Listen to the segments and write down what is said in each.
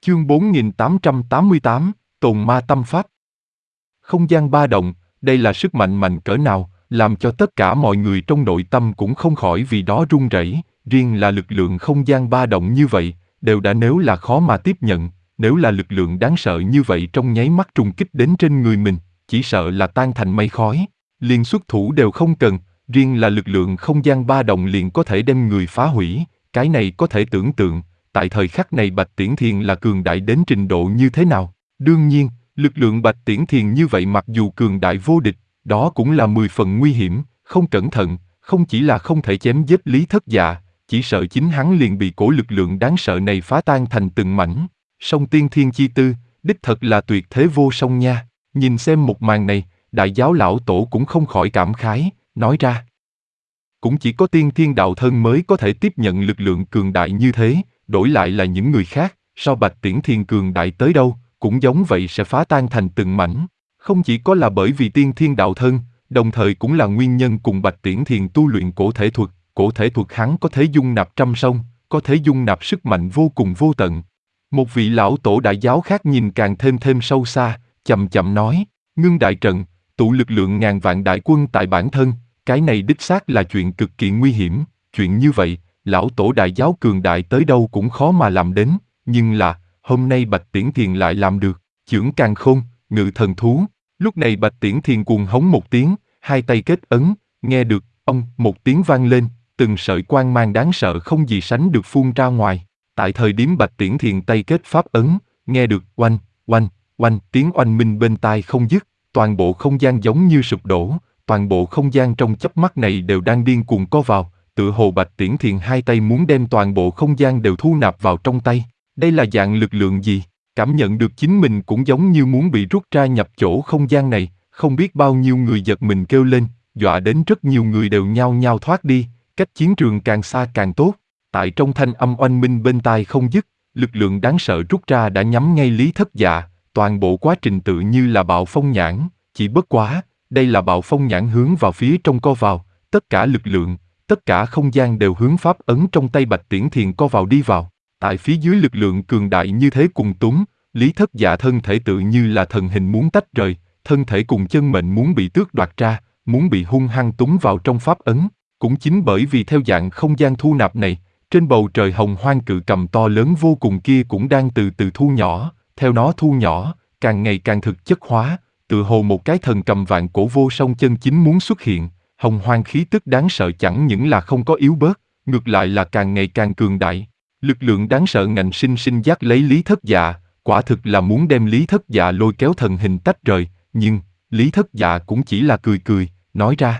Chương 4888, Tồn ma tâm pháp. Không gian ba động, đây là sức mạnh mạnh cỡ nào, làm cho tất cả mọi người trong nội tâm cũng không khỏi vì đó run rẩy. Riêng là lực lượng không gian ba động như vậy, đều đã nếu là khó mà tiếp nhận, nếu là lực lượng đáng sợ như vậy trong nháy mắt trùng kích đến trên người mình, chỉ sợ là tan thành mây khói. Liền xuất thủ đều không cần, riêng là lực lượng không gian ba động liền có thể đem người phá hủy, cái này có thể tưởng tượng. Tại thời khắc này Bạch Tiễn Thiền là cường đại đến trình độ như thế nào. Đương nhiên, lực lượng Bạch Tiễn Thiền như vậy mặc dù cường đại vô địch, đó cũng là 10 phần nguy hiểm, không cẩn thận, không chỉ là không thể chém giết Lý Thất Dạ, chỉ sợ chính hắn liền bị cổ lực lượng đáng sợ này phá tan thành từng mảnh. Song tiên thiên chi tư, đích thật là tuyệt thế vô song nha. Nhìn xem một màn này, đại giáo lão tổ cũng không khỏi cảm khái, nói ra. Cũng chỉ có tiên thiên đạo thân mới có thể tiếp nhận lực lượng cường đại như thế. Đổi lại là những người khác, so Bạch Tiễn Thiền cường đại tới đâu, cũng giống vậy sẽ phá tan thành từng mảnh. Không chỉ có là bởi vì tiên thiên đạo thân, đồng thời cũng là nguyên nhân cùng Bạch Tiễn Thiền tu luyện cổ thể thuật hắn có thể dung nạp trăm sông, có thể dung nạp sức mạnh vô cùng vô tận. Một vị lão tổ đại giáo khác nhìn càng thêm sâu xa, chậm chậm nói, ngưng đại trận, tụ lực lượng ngàn vạn đại quân tại bản thân, cái này đích xác là chuyện cực kỳ nguy hiểm, chuyện như vậy, lão tổ đại giáo cường đại tới đâu cũng khó mà làm đến, nhưng là, hôm nay Bạch Tiễn Thiền lại làm được, chưởng càn khôn, ngự thần thú. Lúc này Bạch Tiễn Thiền cuồng hống một tiếng, hai tay kết ấn, nghe được, ông, một tiếng vang lên, từng sợi quang mang đáng sợ không gì sánh được phun ra ngoài. Tại thời điểm Bạch Tiễn Thiền tay kết pháp ấn, nghe được oanh, oanh, oanh, tiếng oanh minh bên tai không dứt, toàn bộ không gian giống như sụp đổ, toàn bộ không gian trong chớp mắt này đều đang điên cuồng co vào. Tựa hồ Bạch Tiễn Thiền hai tay muốn đem toàn bộ không gian đều thu nạp vào trong tay. Đây là dạng lực lượng gì? Cảm nhận được chính mình cũng giống như muốn bị rút ra nhập chỗ không gian này, không biết bao nhiêu người giật mình kêu lên, dọa đến rất nhiều người đều nhao nhao thoát đi, cách chiến trường càng xa càng tốt. Tại trong thanh âm oanh minh bên tai không dứt, lực lượng đáng sợ rút ra đã nhắm ngay Lý Thất Dạ, toàn bộ quá trình tự như là bạo phong nhãn, chỉ bất quá, đây là bạo phong nhãn hướng vào phía trong co vào, tất cả lực lượng, tất cả không gian đều hướng pháp ấn trong tay Bạch Tiễn Thiền co vào đi vào. Tại phía dưới lực lượng cường đại như thế cùng túng, Lý Thất Dạ thân thể tự như là thần hình muốn tách rời, thân thể cùng chân mệnh muốn bị tước đoạt ra, muốn bị hung hăng túng vào trong pháp ấn. Cũng chính bởi vì theo dạng không gian thu nạp này, trên bầu trời hồng hoang cự cầm to lớn vô cùng kia cũng đang từ từ thu nhỏ, theo nó thu nhỏ, càng ngày càng thực chất hóa, tựa hồ một cái thần cầm vạn cổ vô song chân chính muốn xuất hiện. Hồng hoang khí tức đáng sợ chẳng những là không có yếu bớt, ngược lại là càng ngày càng cường đại. Lực lượng đáng sợ ngạnh sinh sinh dắt lấy Lý Thất Dạ, quả thực là muốn đem Lý Thất Dạ lôi kéo thần hình tách rời, nhưng Lý Thất Dạ cũng chỉ là cười cười, nói ra.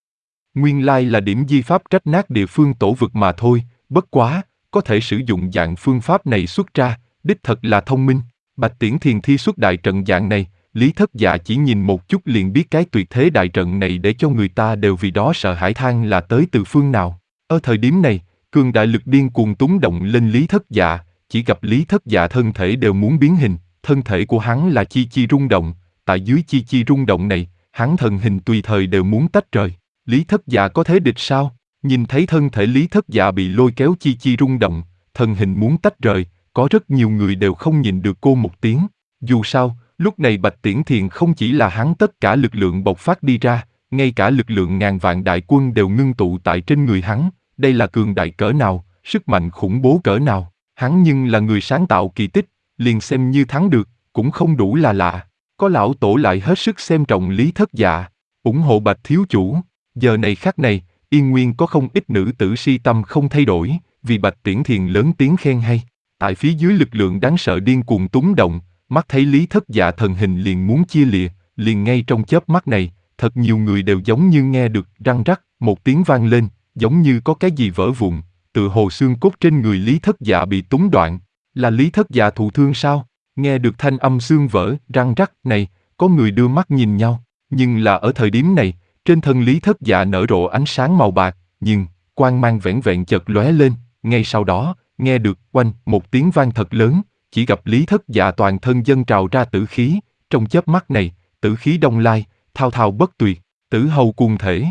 Nguyên lai là điểm di pháp trách nát địa phương tổ vực mà thôi, bất quá, có thể sử dụng dạng phương pháp này xuất ra, đích thật là thông minh. Bạch Tiễn Thiền thi xuất đại trận dạng này, Lý Thất Dạ chỉ nhìn một chút liền biết cái tuyệt thế đại trận này để cho người ta đều vì đó sợ hãi than là tới từ phương nào. Ở thời điểm này, cường đại lực điên cuồng túng động lên Lý Thất Dạ, chỉ gặp Lý Thất Dạ thân thể đều muốn biến hình, thân thể của hắn là chi chi rung động, tại dưới chi chi rung động này, hắn thần hình tùy thời đều muốn tách rời. Lý Thất Dạ có thế địch sao? Nhìn thấy thân thể Lý Thất Dạ bị lôi kéo chi chi rung động, thần hình muốn tách rời, có rất nhiều người đều không nhìn được cô một tiếng. Dù sao, lúc này Bạch Tiễn Thiền không chỉ là hắn tất cả lực lượng bộc phát đi ra, ngay cả lực lượng ngàn vạn đại quân đều ngưng tụ tại trên người hắn. Đây là cường đại cỡ nào, sức mạnh khủng bố cỡ nào. Hắn nhưng là người sáng tạo kỳ tích, liền xem như thắng được, cũng không đủ là lạ. Có lão tổ lại hết sức xem trọng Lý Thất Dạ, ủng hộ Bạch thiếu chủ. Giờ này khắc này, Yên Nguyên có không ít nữ tử si tâm không thay đổi, vì Bạch Tiễn Thiền lớn tiếng khen hay. Tại phía dưới lực lượng đáng sợ điên cuồng túng động, mắt thấy Lý Thất Dạ thần hình liền muốn chia lìa, liền ngay trong chớp mắt này, thật nhiều người đều giống như nghe được răng rắc, một tiếng vang lên, giống như có cái gì vỡ vụn, tựa hồ xương cốt trên người Lý Thất Dạ bị túng đoạn. Là Lý Thất Dạ thụ thương sao? Nghe được thanh âm xương vỡ, răng rắc này, có người đưa mắt nhìn nhau, nhưng là ở thời điểm này, trên thân Lý Thất Dạ nở rộ ánh sáng màu bạc, nhưng quang mang vẻn vẹn chợt lóe lên, ngay sau đó, nghe được oanh một tiếng vang thật lớn, chỉ gặp Lý Thất Dạ toàn thân dâng trào ra tử khí, trong chớp mắt này, tử khí đông lai, thao thao bất tuyệt, tử hầu cuồng thể.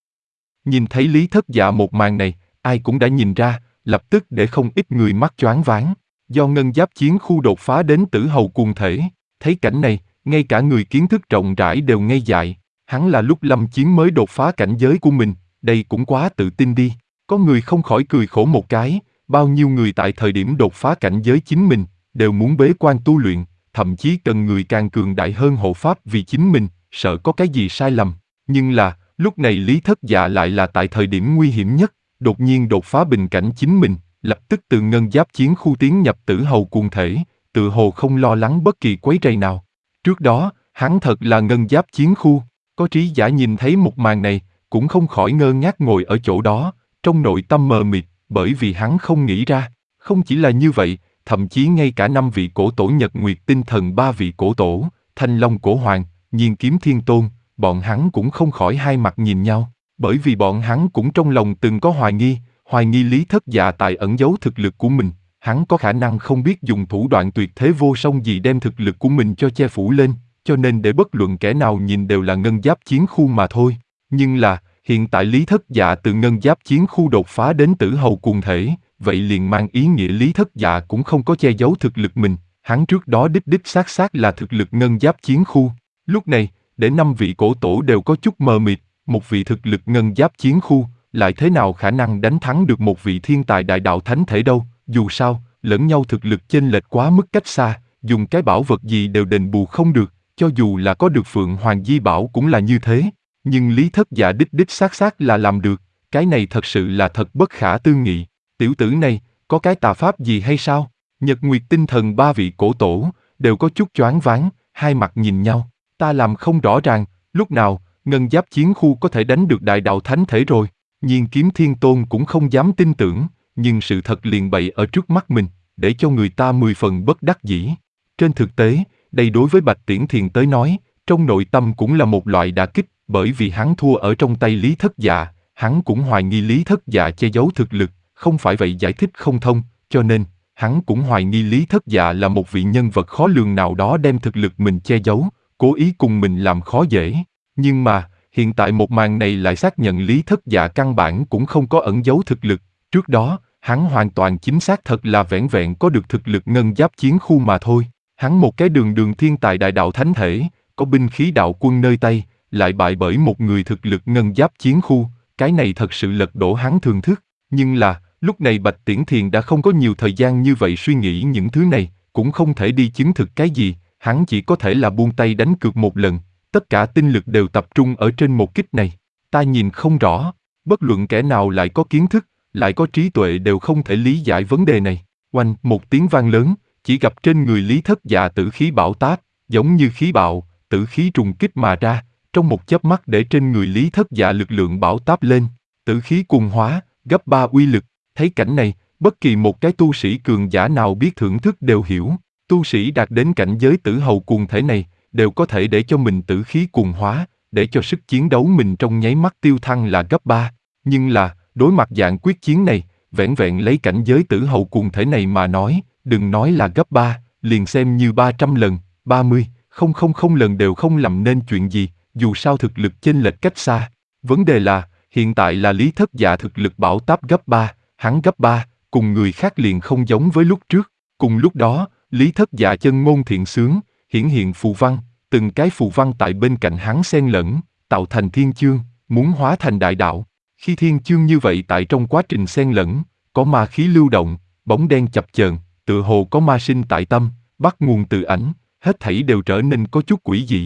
Nhìn thấy Lý Thất Dạ một màn này, ai cũng đã nhìn ra, lập tức để không ít người mắt choáng váng. do ngân giáp chiến khu đột phá đến tử hầu cuồng thể. Thấy cảnh này, ngay cả người kiến thức rộng rãi đều ngây dại. Hắn là lúc lâm chiến mới đột phá cảnh giới của mình, đây cũng quá tự tin đi. Có người không khỏi cười khổ một cái, bao nhiêu người tại thời điểm đột phá cảnh giới chính mình, đều muốn bế quan tu luyện, thậm chí cần người càng cường đại hơn hộ pháp vì chính mình, sợ có cái gì sai lầm. Nhưng là, lúc này Lý Thất Dạ lại là tại thời điểm nguy hiểm nhất, đột nhiên đột phá bình cảnh chính mình, lập tức từ ngân giáp chiến khu tiến nhập tử hầu cuồng thể, tự hồ không lo lắng bất kỳ quấy rầy nào. Trước đó, hắn thật là ngân giáp chiến khu, có trí giả nhìn thấy một màn này, cũng không khỏi ngơ ngác ngồi ở chỗ đó, trong nội tâm mờ mịt, bởi vì hắn không nghĩ ra, không chỉ là như vậy, thậm chí ngay cả 5 vị cổ tổ Nhật Nguyệt Tinh Thần, 3 vị cổ tổ, Thanh Long Cổ Hoàng, Nhiên Kiếm Thiên Tôn, bọn hắn cũng không khỏi hai mặt nhìn nhau, bởi vì bọn hắn cũng trong lòng từng có hoài nghi Lý Thất Dạ tại ẩn giấu thực lực của mình, hắn có khả năng không biết dùng thủ đoạn tuyệt thế vô song gì đem thực lực của mình cho che phủ lên, cho nên để bất luận kẻ nào nhìn đều là ngân giáp chiến khu mà thôi. Nhưng là, hiện tại Lý Thất Dạ từ ngân giáp chiến khu đột phá đến tử hầu cuồng thể, vậy liền mang ý nghĩa Lý Thất Dạ cũng không có che giấu thực lực mình, hắn trước đó đích xác là thực lực ngân giáp chiến khu. Lúc này, để 5 vị cổ tổ đều có chút mờ mịt, một vị thực lực ngân giáp chiến khu, lại thế nào khả năng đánh thắng được một vị thiên tài đại đạo thánh thể đâu, dù sao, lẫn nhau thực lực chênh lệch quá mức cách xa, dùng cái bảo vật gì đều đền bù không được, cho dù là có được Phượng Hoàng Di Bảo cũng là như thế. Nhưng Lý Thất Dạ đích xác là làm được, cái này thật sự là thật bất khả tư nghị. Tiểu tử này, có cái tà pháp gì hay sao? Nhật Nguyệt Tinh Thần, 3 vị cổ tổ, đều có chút choáng váng, hai mặt nhìn nhau. Ta làm không rõ ràng, lúc nào, ngân giáp chiến khu có thể đánh được đại đạo thánh thể rồi. Nhiên Kiếm Thiên Tôn cũng không dám tin tưởng, nhưng sự thật liền bày ở trước mắt mình, để cho người ta 10 phần bất đắc dĩ. Trên thực tế, đây đối với Bạch Tiễn Thiền tới nói, trong nội tâm cũng là một loại đả kích, bởi vì hắn thua ở trong tay Lý Thất Dạ, hắn cũng hoài nghi Lý Thất Dạ che giấu thực lực, không phải vậy giải thích không thông, cho nên, hắn cũng hoài nghi Lý Thất Dạ là một vị nhân vật khó lường nào đó đem thực lực mình che giấu, cố ý cùng mình làm khó dễ. Nhưng mà, hiện tại một màn này lại xác nhận Lý Thất Dạ căn bản cũng không có ẩn giấu thực lực, trước đó, hắn hoàn toàn chính xác thật là vẻn vẹn có được thực lực ngân giáp chiến khu mà thôi. Hắn một cái đường thiên tài đại đạo thánh thể, có binh khí đạo quân nơi tay, lại bại bởi một người thực lực ngân giáp chiến khu, cái này thật sự lật đổ hắn thường thức. Nhưng là, lúc này Bạch Tiễn Thiền đã không có nhiều thời gian như vậy suy nghĩ những thứ này, cũng không thể đi chứng thực cái gì, hắn chỉ có thể là buông tay đánh cược một lần, tất cả tinh lực đều tập trung ở trên một kích này. Ta nhìn không rõ, bất luận kẻ nào lại có kiến thức, lại có trí tuệ đều không thể lý giải vấn đề này. Oanh, một tiếng vang lớn, chỉ gặp trên người Lý Thất Dạ tử khí bão táp, giống như khí bạo, tử khí trùng kích mà ra, trong một chớp mắt để trên người Lý Thất Dạ lực lượng bão táp lên, tử khí cuồng hóa, gấp 3 uy lực. Thấy cảnh này, bất kỳ một cái tu sĩ cường giả nào biết thưởng thức đều hiểu, tu sĩ đạt đến cảnh giới tử hầu cuồng thể này, đều có thể để cho mình tử khí cuồng hóa, để cho sức chiến đấu mình trong nháy mắt tiêu thăng là gấp 3. Nhưng là, đối mặt dạng quyết chiến này, vẻn vẹn lấy cảnh giới tử hầu cuồng thể này mà nói, đừng nói là gấp 3, liền xem như 300 lần, 30,000 lần đều không làm nên chuyện gì, dù sao thực lực chênh lệch cách xa. Vấn đề là, hiện tại là Lý Thất Dạ thực lực bão táp gấp 3, hắn gấp 3, cùng người khác liền không giống với lúc trước. Cùng lúc đó, Lý Thất Dạ chân ngôn thiện xướng, hiển hiện phù văn, từng cái phù văn tại bên cạnh hắn xen lẫn, tạo thành thiên chương, muốn hóa thành đại đạo. Khi thiên chương như vậy tại trong quá trình xen lẫn, có ma khí lưu động, bóng đen chập chờn, tựa hồ có ma sinh tại tâm, bắt nguồn từ ảnh, hết thảy đều trở nên có chút quỷ dị.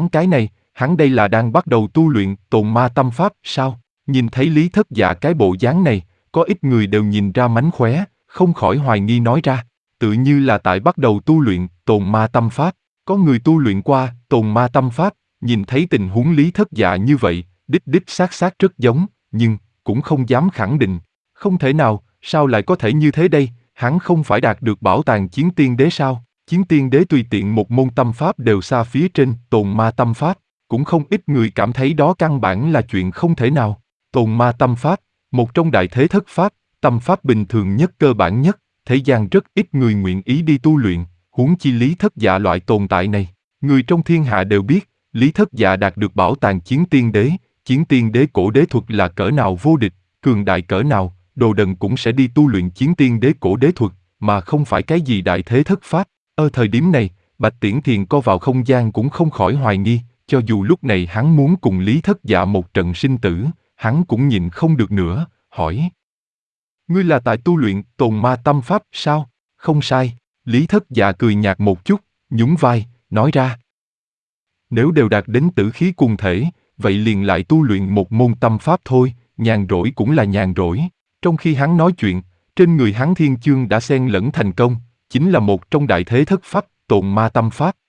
Hắn đây là đang bắt đầu tu luyện Tồn Ma Tâm Pháp sao? Nhìn thấy Lý Thất Dạ cái bộ dáng này, có ít người đều nhìn ra mánh khóe, không khỏi hoài nghi nói ra, tự như là tại bắt đầu tu luyện Tồn Ma Tâm Pháp. Có người tu luyện qua Tồn Ma Tâm Pháp, nhìn thấy tình huống Lý Thất Dạ như vậy, đích xác rất giống, nhưng cũng không dám khẳng định. Không thể nào, sao lại có thể như thế đây? Hắn không phải đạt được bảo tàng Chiến Tiên Đế sao? Chiến Tiên Đế tùy tiện một môn tâm pháp đều xa phía trên Tồn Ma Tâm Pháp, cũng không ít người cảm thấy đó căn bản là chuyện không thể nào. Tồn Ma Tâm Pháp, một trong đại thế thất pháp, tâm pháp bình thường nhất, cơ bản nhất, thế gian rất ít người nguyện ý đi tu luyện, huống chi Lý Thất Dạ loại tồn tại này. Người trong thiên hạ đều biết, Lý Thất Dạ đạt được bảo tàng Chiến Tiên Đế cổ đế thuật là cỡ nào vô địch, cường đại cỡ nào, đồ đần cũng sẽ đi tu luyện Chiến Tiên Đế cổ đế thuật, mà không phải cái gì đại thế thất pháp. Ở thời điểm này, Bạch Tiễn Thiền co vào không gian cũng không khỏi hoài nghi, cho dù lúc này hắn muốn cùng Lý Thất Dạ một trận sinh tử, hắn cũng nhịn không được nữa, hỏi. Ngươi là tại tu luyện Tồn Ma Tâm Pháp sao? Không sai, Lý Thất Dạ cười nhạt một chút, nhún vai, nói ra. Nếu đều đạt đến tử khí cùng thể, vậy liền lại tu luyện một môn tâm pháp thôi, nhàn rỗi cũng là nhàn rỗi. Trong khi hắn nói chuyện, trên người hắn thiên chương đã xen lẫn thành công, chính là một trong đại thế thất pháp, Tồn Ma Tâm Pháp.